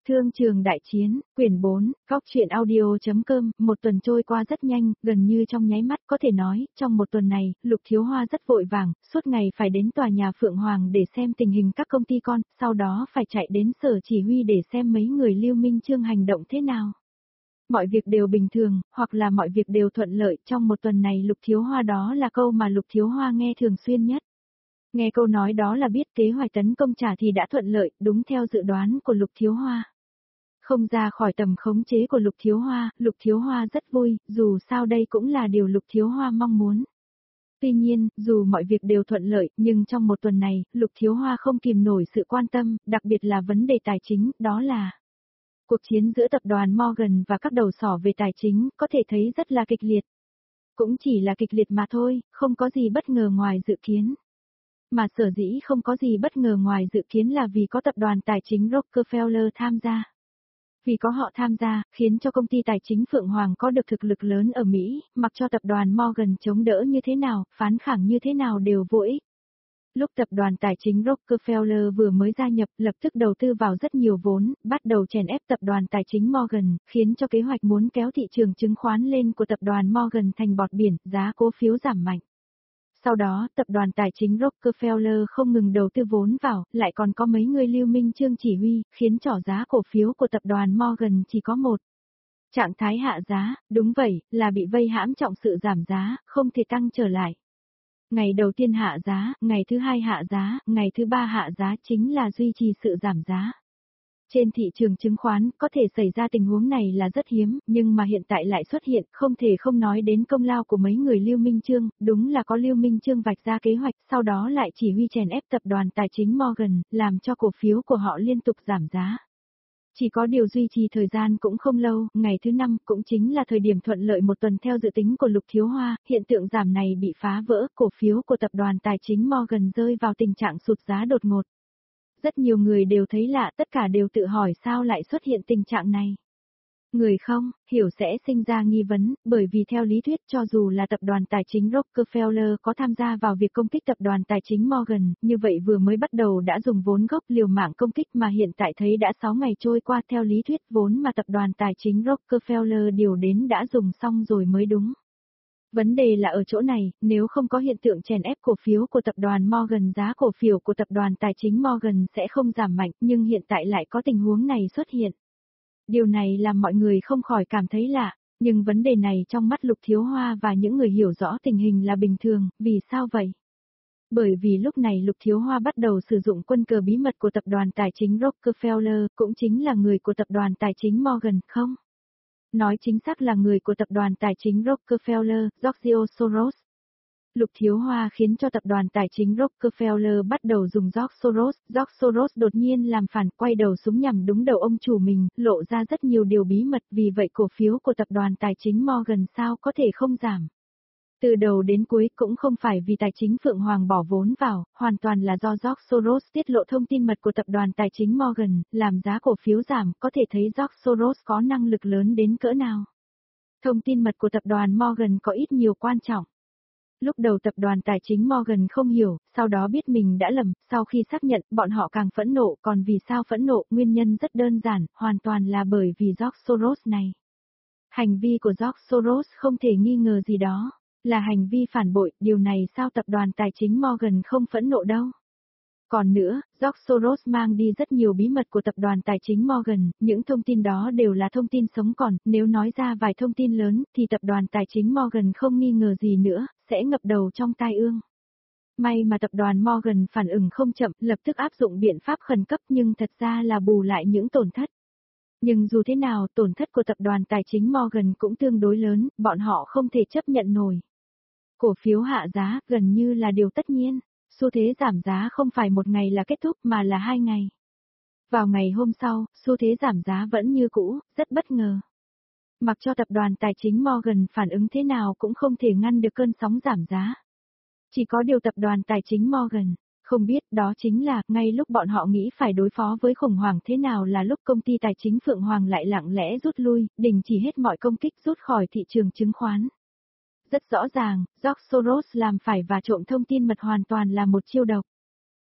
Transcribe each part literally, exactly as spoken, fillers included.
Thương trường đại chiến, quyển bốn, góc truyện audio.com, một tuần trôi qua rất nhanh, gần như trong nháy mắt có thể nói, trong một tuần này, Lục Thiếu Hoa rất vội vàng, suốt ngày phải đến tòa nhà Phượng Hoàng để xem tình hình các công ty con, sau đó phải chạy đến sở chỉ huy để xem mấy người Lưu Minh Chương hành động thế nào. Mọi việc đều bình thường, hoặc là mọi việc đều thuận lợi, trong một tuần này Lục Thiếu Hoa đó là câu mà Lục Thiếu Hoa nghe thường xuyên nhất. Nghe câu nói đó là biết kế hoạch tấn công trả thì đã thuận lợi, đúng theo dự đoán của Lục Thiếu Hoa. Không ra khỏi tầm khống chế của Lục Thiếu Hoa, Lục Thiếu Hoa rất vui, dù sao đây cũng là điều Lục Thiếu Hoa mong muốn. Tuy nhiên, dù mọi việc đều thuận lợi, nhưng trong một tuần này, Lục Thiếu Hoa không kìm nổi sự quan tâm, đặc biệt là vấn đề tài chính, đó là cuộc chiến giữa tập đoàn Morgan và các đầu sỏ về tài chính, có thể thấy rất là kịch liệt. Cũng chỉ là kịch liệt mà thôi, không có gì bất ngờ ngoài dự kiến. Mà sở dĩ không có gì bất ngờ ngoài dự kiến là vì có tập đoàn tài chính Rockefeller tham gia. Vì có họ tham gia, khiến cho công ty tài chính Phượng Hoàng có được thực lực lớn ở Mỹ, mặc cho tập đoàn Morgan chống đỡ như thế nào, phán khẳng như thế nào đều vô ích. Lúc tập đoàn tài chính Rockefeller vừa mới gia nhập, lập tức đầu tư vào rất nhiều vốn, bắt đầu chèn ép tập đoàn tài chính Morgan, khiến cho kế hoạch muốn kéo thị trường chứng khoán lên của tập đoàn Morgan thành bọt biển, giá cổ phiếu giảm mạnh. Sau đó, tập đoàn tài chính Rockefeller không ngừng đầu tư vốn vào, lại còn có mấy người Lưu Minh Chương chỉ huy, khiến cho giá cổ phiếu của tập đoàn Morgan chỉ có một trạng thái hạ giá, đúng vậy, là bị vây hãm trọng sự giảm giá, không thể tăng trở lại. Ngày đầu tiên hạ giá, ngày thứ hai hạ giá, ngày thứ ba hạ giá chính là duy trì sự giảm giá. Trên thị trường chứng khoán, có thể xảy ra tình huống này là rất hiếm, nhưng mà hiện tại lại xuất hiện, không thể không nói đến công lao của mấy người Lưu Minh Chương, đúng là có Lưu Minh Chương vạch ra kế hoạch, sau đó lại chỉ huy chèn ép tập đoàn tài chính Morgan, làm cho cổ phiếu của họ liên tục giảm giá. Chỉ có điều duy trì thời gian cũng không lâu, ngày thứ năm cũng chính là thời điểm thuận lợi một tuần theo dự tính của Lục Thiếu Hoa, hiện tượng giảm này bị phá vỡ, cổ phiếu của tập đoàn tài chính Morgan rơi vào tình trạng sụt giá đột ngột. Rất nhiều người đều thấy lạ, tất cả đều tự hỏi sao lại xuất hiện tình trạng này. Người không, hiểu sẽ sinh ra nghi vấn, bởi vì theo lý thuyết cho dù là tập đoàn tài chính Rockefeller có tham gia vào việc công kích tập đoàn tài chính Morgan, như vậy vừa mới bắt đầu đã dùng vốn gốc liều mạng công kích mà hiện tại thấy đã sáu ngày trôi qua theo lý thuyết vốn mà tập đoàn tài chính Rockefeller điều đến đã dùng xong rồi mới đúng. Vấn đề là ở chỗ này, nếu không có hiện tượng chèn ép cổ phiếu của tập đoàn Morgan, giá cổ phiếu của tập đoàn tài chính Morgan sẽ không giảm mạnh, nhưng hiện tại lại có tình huống này xuất hiện. Điều này làm mọi người không khỏi cảm thấy lạ, nhưng vấn đề này trong mắt Lục Thiếu Hoa và những người hiểu rõ tình hình là bình thường, vì sao vậy? Bởi vì lúc này Lục Thiếu Hoa bắt đầu sử dụng quân cờ bí mật của tập đoàn tài chính Rockefeller, cũng chính là người của tập đoàn tài chính Morgan, không? Nói chính xác là người của tập đoàn tài chính Rockefeller, George Soros. Lục Thiếu Hoa khiến cho tập đoàn tài chính Rockefeller bắt đầu dùng George Soros. George Soros đột nhiên làm phản, quay đầu súng nhằm đúng đầu ông chủ mình, lộ ra rất nhiều điều bí mật, vì vậy cổ phiếu của tập đoàn tài chính Morgan sao có thể không giảm. Từ đầu đến cuối cũng không phải vì tài chính Phượng Hoàng bỏ vốn vào, hoàn toàn là do George Soros tiết lộ thông tin mật của tập đoàn tài chính Morgan, làm giá cổ phiếu giảm, có thể thấy George Soros có năng lực lớn đến cỡ nào. Thông tin mật của tập đoàn Morgan có ít nhiều quan trọng. Lúc đầu tập đoàn tài chính Morgan không hiểu, sau đó biết mình đã lầm, sau khi xác nhận, bọn họ càng phẫn nộ, còn vì sao phẫn nộ, nguyên nhân rất đơn giản, hoàn toàn là bởi vì George Soros này. Hành vi của George Soros không thể nghi ngờ gì đó. Là hành vi phản bội, điều này sao tập đoàn tài chính Morgan không phẫn nộ đâu. Còn nữa, George Soros mang đi rất nhiều bí mật của tập đoàn tài chính Morgan, những thông tin đó đều là thông tin sống còn, nếu nói ra vài thông tin lớn, thì tập đoàn tài chính Morgan không nghi ngờ gì nữa, sẽ ngập đầu trong tai ương. May mà tập đoàn Morgan phản ứng không chậm, lập tức áp dụng biện pháp khẩn cấp nhưng thật ra là bù lại những tổn thất. Nhưng dù thế nào, tổn thất của tập đoàn tài chính Morgan cũng tương đối lớn, bọn họ không thể chấp nhận nổi. Cổ phiếu hạ giá, gần như là điều tất nhiên. Xu thế giảm giá không phải một ngày là kết thúc mà là hai ngày. Vào ngày hôm sau, xu thế giảm giá vẫn như cũ, rất bất ngờ. Mặc cho tập đoàn tài chính Morgan phản ứng thế nào cũng không thể ngăn được cơn sóng giảm giá. Chỉ có điều tập đoàn tài chính Morgan không biết đó chính là, ngay lúc bọn họ nghĩ phải đối phó với khủng hoảng thế nào là lúc công ty tài chính Phượng Hoàng lại lặng lẽ rút lui, đình chỉ hết mọi công kích rút khỏi thị trường chứng khoán. Rất rõ ràng, George Soros làm phải và trộm thông tin mật hoàn toàn là một chiêu độc.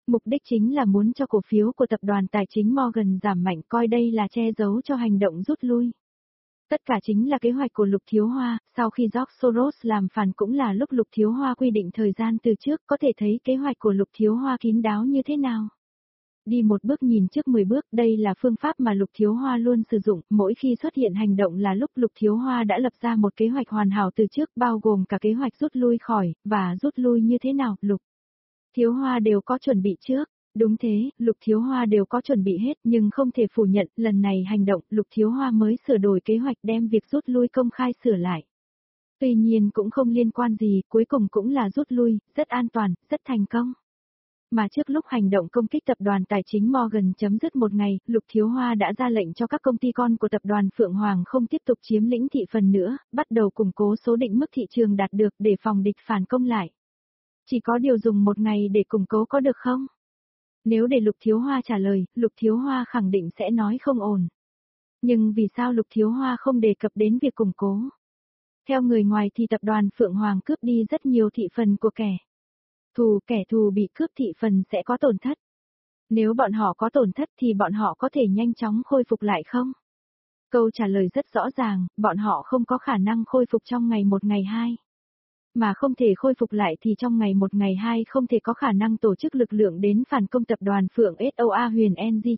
Mục đích chính là muốn cho cổ phiếu của tập đoàn tài chính Morgan giảm mạnh, coi đây là che giấu cho hành động rút lui. Tất cả chính là kế hoạch của Lục Thiếu Hoa, sau khi George Soros làm phản cũng là lúc Lục Thiếu Hoa quy định thời gian từ trước, có thể thấy kế hoạch của Lục Thiếu Hoa kín đáo như thế nào. Đi một bước nhìn trước mười bước, đây là phương pháp mà Lục Thiếu Hoa luôn sử dụng, mỗi khi xuất hiện hành động là lúc Lục Thiếu Hoa đã lập ra một kế hoạch hoàn hảo từ trước, bao gồm cả kế hoạch rút lui khỏi, và rút lui như thế nào, Lục Thiếu Hoa đều có chuẩn bị trước. Đúng thế, Lục Thiếu Hoa đều có chuẩn bị hết, nhưng không thể phủ nhận, lần này hành động, Lục Thiếu Hoa mới sửa đổi kế hoạch đem việc rút lui công khai sửa lại. Tuy nhiên cũng không liên quan gì, cuối cùng cũng là rút lui, rất an toàn, rất thành công. Mà trước lúc hành động công kích tập đoàn tài chính Morgan chấm dứt một ngày, Lục Thiếu Hoa đã ra lệnh cho các công ty con của tập đoàn Phượng Hoàng không tiếp tục chiếm lĩnh thị phần nữa, bắt đầu củng cố số định mức thị trường đạt được để phòng địch phản công lại. Chỉ có điều dùng một ngày để củng cố có được không? Nếu để Lục Thiếu Hoa trả lời, Lục Thiếu Hoa khẳng định sẽ nói không ổn. Nhưng vì sao Lục Thiếu Hoa không đề cập đến việc củng cố? Theo người ngoài thì tập đoàn Phượng Hoàng cướp đi rất nhiều thị phần của kẻ thù, kẻ thù bị cướp thị phần sẽ có tổn thất. Nếu bọn họ có tổn thất thì bọn họ có thể nhanh chóng khôi phục lại không? Câu trả lời rất rõ ràng, bọn họ không có khả năng khôi phục trong ngày một ngày hai. Mà không thể khôi phục lại thì trong ngày một ngày hai không thể có khả năng tổ chức lực lượng đến phản công tập đoàn Phượng soa huyền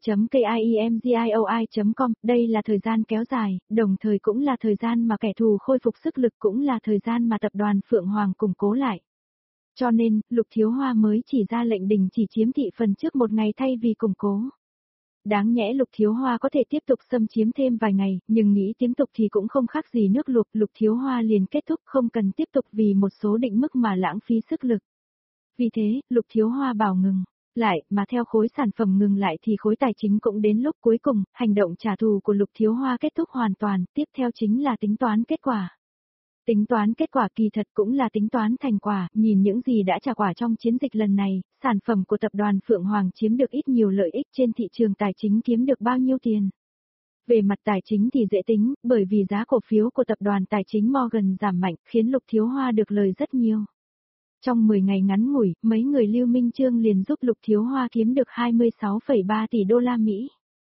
ng.kiemgioi chấm com, đây là thời gian kéo dài, đồng thời cũng là thời gian mà kẻ thù khôi phục sức lực, cũng là thời gian mà tập đoàn Phượng Hoàng củng cố lại. Cho nên, Lục Thiếu Hoa mới chỉ ra lệnh đình chỉ chiếm thị phần trước một ngày thay vì củng cố. Đáng nhẽ Lục Thiếu Hoa có thể tiếp tục xâm chiếm thêm vài ngày, nhưng nghĩ tiếp tục thì cũng không khác gì nước luộc, Lục Thiếu Hoa liền kết thúc không cần tiếp tục vì một số định mức mà lãng phí sức lực. Vì thế, Lục Thiếu Hoa bảo ngừng lại, mà theo khối sản phẩm ngừng lại thì khối tài chính cũng đến lúc cuối cùng, hành động trả thù của Lục Thiếu Hoa kết thúc hoàn toàn, tiếp theo chính là tính toán kết quả. Tính toán kết quả kỳ thật cũng là tính toán thành quả, nhìn những gì đã trả quả trong chiến dịch lần này, sản phẩm của tập đoàn Phượng Hoàng chiếm được ít nhiều lợi ích trên thị trường tài chính, kiếm được bao nhiêu tiền. Về mặt tài chính thì dễ tính, bởi vì giá cổ phiếu của tập đoàn tài chính Morgan giảm mạnh, khiến Lục Thiếu Hoa được lời rất nhiều. Trong mười ngày ngắn ngủi, mấy người Lưu Minh Chương liền giúp Lục Thiếu Hoa kiếm được hai mươi sáu phẩy ba tỷ đô la Mỹ.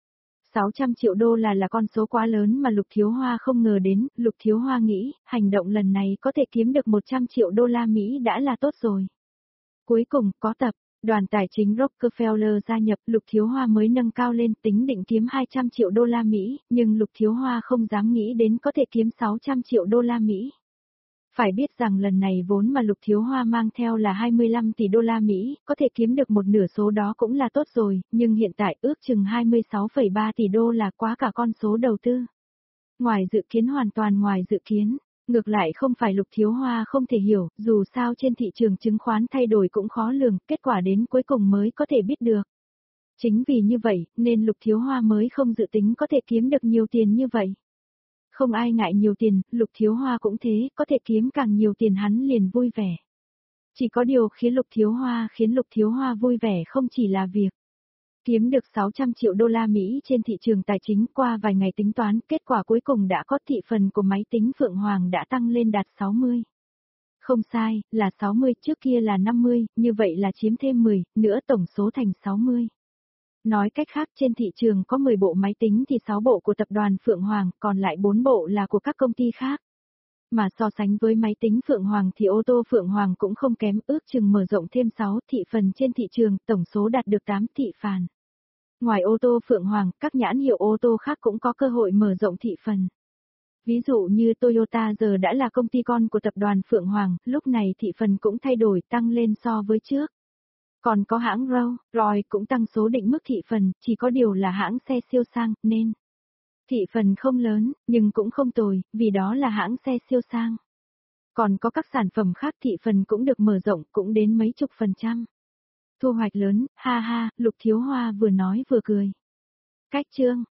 sáu trăm triệu đô la là con số quá lớn mà Lục Thiếu Hoa không ngờ đến, Lục Thiếu Hoa nghĩ, hành động lần này có thể kiếm được một trăm triệu đô la Mỹ đã là tốt rồi. Cuối cùng, có tập đoàn tài chính Rockefeller gia nhập, Lục Thiếu Hoa mới nâng cao lên, tính định kiếm hai trăm triệu đô la Mỹ, nhưng Lục Thiếu Hoa không dám nghĩ đến có thể kiếm sáu trăm triệu đô la Mỹ. Phải biết rằng lần này vốn mà Lục Thiếu Hoa mang theo là hai mươi lăm tỷ đô la Mỹ, có thể kiếm được một nửa số đó cũng là tốt rồi, nhưng hiện tại ước chừng hai mươi sáu phẩy ba tỷ đô là quá cả con số đầu tư. Ngoài dự kiến, hoàn toàn ngoài dự kiến. Ngược lại không phải Lục Thiếu Hoa không thể hiểu, dù sao trên thị trường chứng khoán thay đổi cũng khó lường, kết quả đến cuối cùng mới có thể biết được. Chính vì như vậy, nên Lục Thiếu Hoa mới không dự tính có thể kiếm được nhiều tiền như vậy. Không ai ngại nhiều tiền, Lục Thiếu Hoa cũng thế, có thể kiếm càng nhiều tiền hắn liền vui vẻ. Chỉ có điều khiến Lục Thiếu Hoa khiến Lục Thiếu Hoa vui vẻ không chỉ là việc kiếm được sáu trăm triệu đô la Mỹ trên thị trường tài chính. Qua vài ngày tính toán, kết quả cuối cùng đã có, thị phần của máy tính Phượng Hoàng đã tăng lên đạt sáu mươi. Không sai, là sáu mươi, trước kia là năm mươi, như vậy là chiếm thêm mười, nữa tổng số thành sáu mươi. Nói cách khác, trên thị trường có mười bộ máy tính thì sáu bộ của tập đoàn Phượng Hoàng, còn lại bốn bộ là của các công ty khác. Mà so sánh với máy tính Phượng Hoàng thì ô tô Phượng Hoàng cũng không kém, ước chừng mở rộng thêm sáu thị phần trên thị trường, tổng số đạt được tám thị phần. Ngoài ô tô Phượng Hoàng, các nhãn hiệu ô tô khác cũng có cơ hội mở rộng thị phần. Ví dụ như Toyota giờ đã là công ty con của tập đoàn Phượng Hoàng, lúc này thị phần cũng thay đổi, tăng lên so với trước. Còn có hãng Rolls-Royce cũng tăng số định mức thị phần, chỉ có điều là hãng xe siêu sang, nên thị phần không lớn, nhưng cũng không tồi, vì đó là hãng xe siêu sang. Còn có các sản phẩm khác thị phần cũng được mở rộng, cũng đến mấy chục phần trăm. Thu hoạch lớn, ha ha, Lục Thiếu Hoa vừa nói vừa cười. Cách chương